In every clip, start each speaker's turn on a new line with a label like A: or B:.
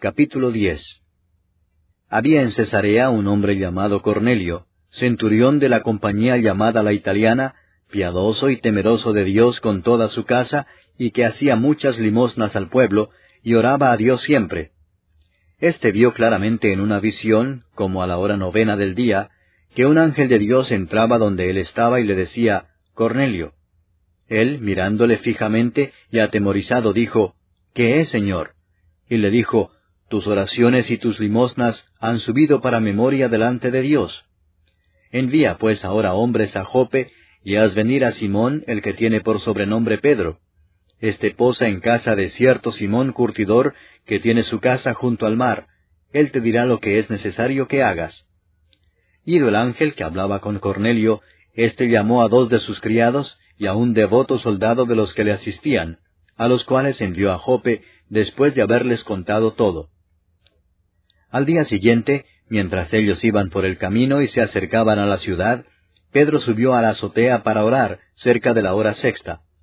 A: Capítulo 10. Había en Cesarea un hombre llamado Cornelio, centurión de la compañía llamada la Italiana, piadoso y temeroso de Dios con toda su casa, y que hacía muchas limosnas al pueblo, y oraba a Dios siempre. Este vio claramente en una visión, como a la hora 9 del día, que un ángel de Dios entraba donde él estaba y le decía, Cornelio. Él, mirándole fijamente y atemorizado, dijo, ¿Qué es, Señor? Y le dijo, Tus oraciones y tus limosnas han subido para memoria delante de Dios. Envía pues ahora hombres a Jope, y haz venir a Simón, el que tiene por sobrenombre Pedro. Este posa en casa de cierto Simón curtidor, que tiene su casa junto al mar. Él te dirá lo que es necesario que hagas. Ido el ángel que hablaba con Cornelio, éste llamó a 2 de sus criados, y a un devoto soldado de los que le asistían, a los cuales envió a Jope, después de haberles contado todo. Al día siguiente, mientras ellos iban por el camino y se acercaban a la ciudad, Pedro subió a la azotea para orar, cerca de la hora 6.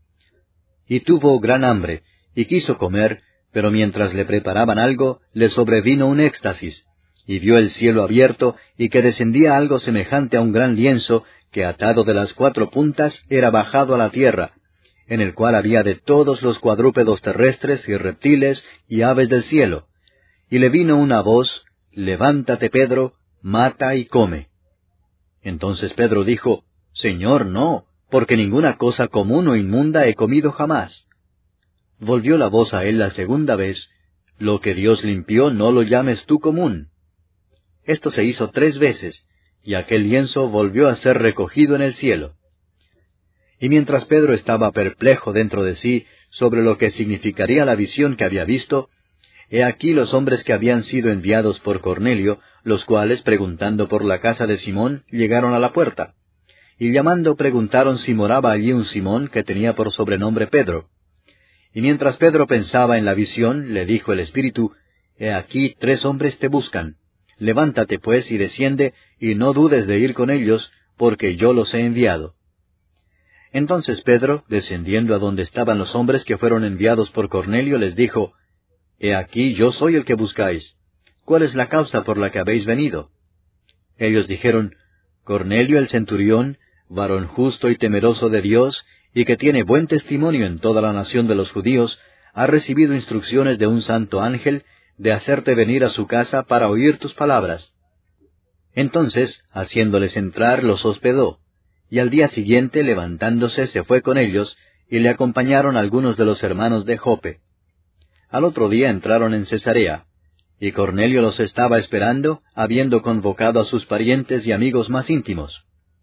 A: Y tuvo gran hambre, y quiso comer, pero mientras le preparaban algo, le sobrevino un éxtasis, y vio el cielo abierto, y que descendía algo semejante a un gran lienzo, que atado de las 4 puntas era bajado a la tierra, en el cual había de todos los cuadrúpedos terrestres y reptiles y aves del cielo. Y le vino una voz, Levántate, Pedro, mata y come. Entonces Pedro dijo, Señor, no, porque ninguna cosa común o inmunda he comido jamás. Volvió la voz a él la 2 vez, Lo que Dios limpió no lo llames tú común. Esto se hizo 3 veces, y aquel lienzo volvió a ser recogido en el cielo. Y mientras Pedro estaba perplejo dentro de sí sobre lo que significaría la visión que había visto, he aquí los hombres que habían sido enviados por Cornelio, los cuales, preguntando por la casa de Simón, llegaron a la puerta. Y llamando preguntaron si moraba allí un Simón que tenía por sobrenombre Pedro. Y mientras Pedro pensaba en la visión, le dijo el Espíritu, He aquí 3 hombres te buscan. Levántate pues y desciende, y no dudes de ir con ellos, porque yo los he enviado. Entonces Pedro, descendiendo a donde estaban los hombres que fueron enviados por Cornelio, les dijo, He aquí yo soy el que buscáis. ¿Cuál es la causa por la que habéis venido? Ellos dijeron, Cornelio el centurión, varón justo y temeroso de Dios, y que tiene buen testimonio en toda la nación de los judíos, ha recibido instrucciones de un santo ángel de hacerte venir a su casa para oír tus palabras. Entonces, haciéndoles entrar, los hospedó, y al día siguiente, levantándose, se fue con ellos, y le acompañaron algunos de los hermanos de Jope. Al otro día entraron en Cesarea, y Cornelio los estaba esperando, habiendo convocado a sus parientes y amigos más íntimos.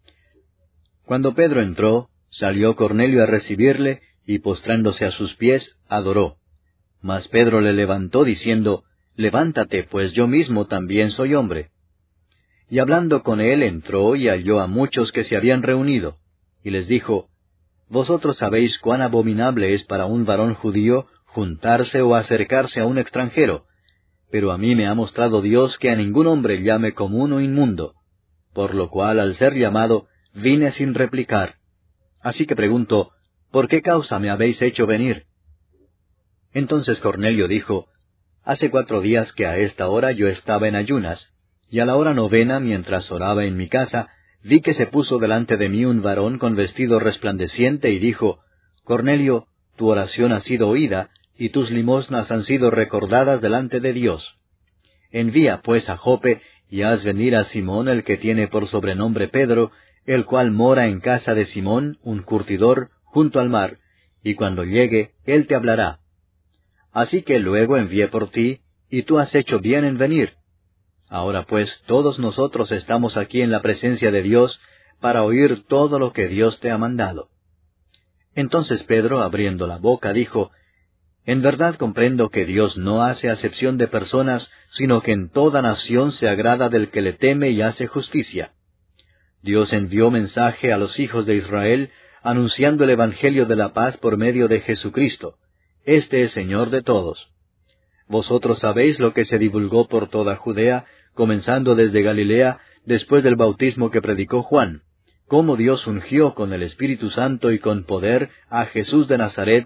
A: Cuando Pedro entró, salió Cornelio a recibirle, y postrándose a sus pies, adoró. Mas Pedro le levantó diciendo, Levántate, pues yo mismo también soy hombre. Y hablando con él entró y halló a muchos que se habían reunido, y les dijo, Vosotros sabéis cuán abominable es para un varón judío juntarse o acercarse a un extranjero, pero a mí me ha mostrado Dios que a ningún hombre llame común o inmundo, por lo cual al ser llamado vine sin replicar. Así que pregunto, ¿por qué causa me habéis hecho venir? Entonces Cornelio dijo, Hace 4 días que a esta hora yo estaba en ayunas, y a la hora 9, mientras oraba en mi casa, vi que se puso delante de mí un varón con vestido resplandeciente y dijo, Cornelio, tu oración ha sido oída, y tus limosnas han sido recordadas delante de Dios. Envía pues a Jope, y haz venir a Simón el que tiene por sobrenombre Pedro, el cual mora en casa de Simón, un curtidor, junto al mar, y cuando llegue, él te hablará. Así que luego envié por ti, y tú has hecho bien en venir. Ahora pues todos nosotros estamos aquí en la presencia de Dios, para oír todo lo que Dios te ha mandado. Entonces Pedro, abriendo la boca, dijo, En verdad comprendo que Dios no hace acepción de personas, sino que en toda nación se agrada del que le teme y hace justicia. Dios envió mensaje a los hijos de Israel, anunciando el Evangelio de la paz por medio de Jesucristo. Este es Señor de todos. Vosotros sabéis lo que se divulgó por toda Judea, comenzando desde Galilea, después del bautismo que predicó Juan, cómo Dios ungió con el Espíritu Santo y con poder a Jesús de Nazaret,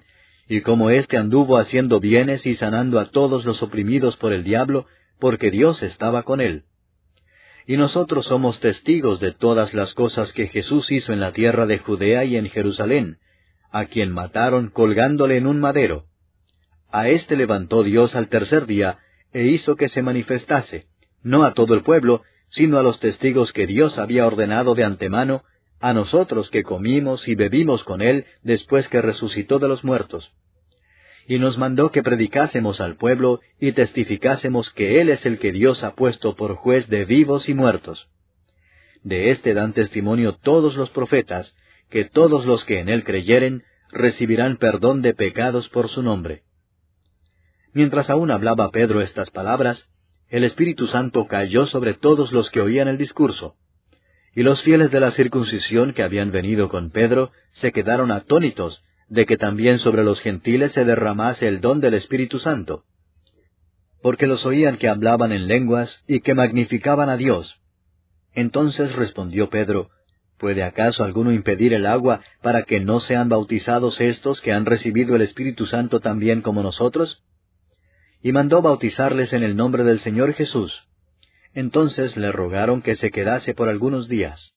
A: y cómo éste anduvo haciendo bienes y sanando a todos los oprimidos por el diablo, porque Dios estaba con él. Y nosotros somos testigos de todas las cosas que Jesús hizo en la tierra de Judea y en Jerusalén, a quien mataron colgándole en un madero. A éste levantó Dios al tercer día, e hizo que se manifestase, no a todo el pueblo, sino a los testigos que Dios había ordenado de antemano, a nosotros que comimos y bebimos con él después que resucitó de los muertos. Y nos mandó que predicásemos al pueblo y testificásemos que él es el que Dios ha puesto por juez de vivos y muertos. De éste dan testimonio todos los profetas, que todos los que en él creyeren recibirán perdón de pecados por su nombre. Mientras aún hablaba Pedro estas palabras, el Espíritu Santo cayó sobre todos los que oían el discurso. Y los fieles de la circuncisión que habían venido con Pedro se quedaron atónitos de que también sobre los gentiles se derramase el don del Espíritu Santo, porque los oían que hablaban en lenguas y que magnificaban a Dios. Entonces respondió Pedro, ¿puede acaso alguno impedir el agua para que no sean bautizados estos que han recibido el Espíritu Santo también como nosotros? Y mandó bautizarles en el nombre del Señor Jesús. Entonces le rogaron que se quedase por algunos días.